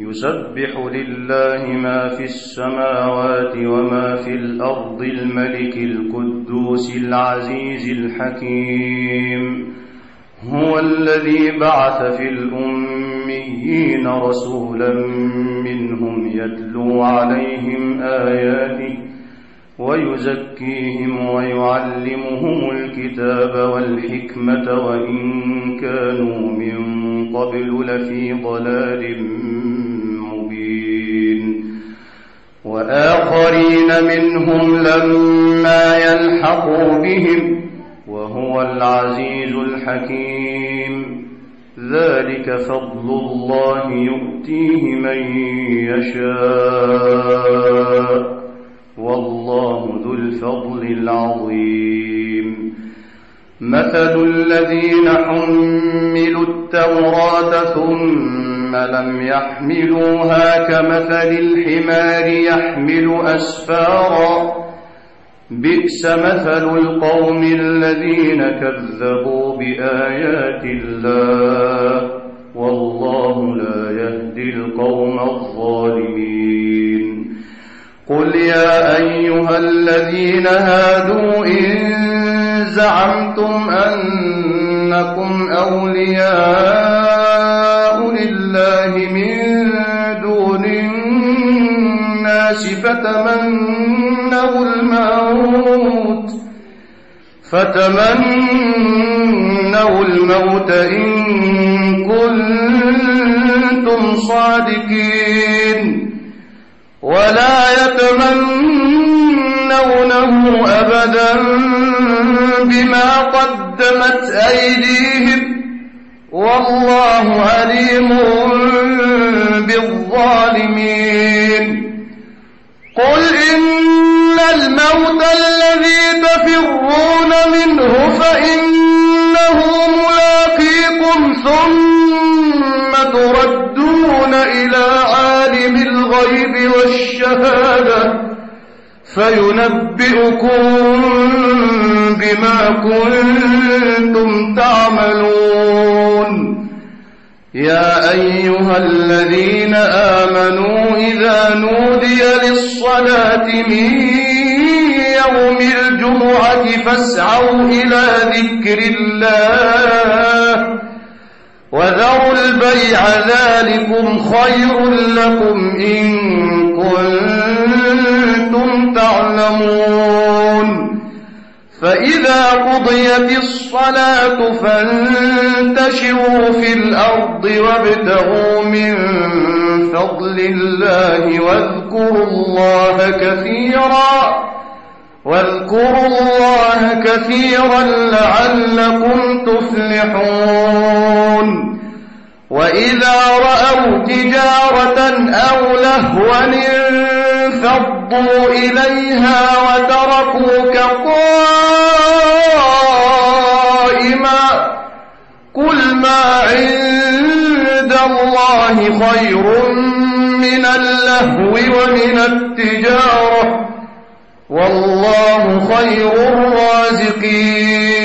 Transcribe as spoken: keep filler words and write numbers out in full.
يسبح لله ما في السماوات وما في الأرض الملك القدوس العزيز الحكيم. هو الذي بعث في الأميين رسولا منهم يتلو عليهم آياته ويزكيهم ويعلمهم الكتاب والحكمة وإن كانوا من قبل لفي ضلال مبين. وآخرين منهم لما يلحقوا بهم وهو العزيز الحكيم. ذلك فضل الله يؤتيه من يشاء والله ذو الفضل العظيم. مثل الذين حملوا التوراة ثم لم يحملوها كمثل الحمار يحمل أسفارا بئس مثل القوم الذين كذبوا بآيات الله والله لا يهدي القوم الظالمين. قل يا أيها الذين هادوا إن زعمتم أنكم أولياء لله من دون الناس فتمنوا الموت فتمنوا الموت إن كنتم صادقين ولا يتمنونه أبدا بما قدمت أيديهم والله عليم بالظالمين. قل إن الموت الذي تفرون منه فإنه ملاقيكم ثم تردون إلى عالم الغيب والشهادة فينبئكم بما كنتم تعملون. يا أيها الذين آمنوا إذا نودي للصلاة من يوم الجمعة فاسعوا إلى ذكر الله وذروا البيع ذلكم خير لكم إن كنتم تعلمون. فإذا قضيت الصلاة فانتشروا في الأرض وابتغوا من فضل الله واذكروا الله كثيرا واذكروا الله كثيرا لعلكم تفلحون. وإذا رأوا تجارة أو لهوا انفضوا إليها وتركوك قائما قل ما عند الله خير من اللهو ومن التجارة والله خير الرازقين.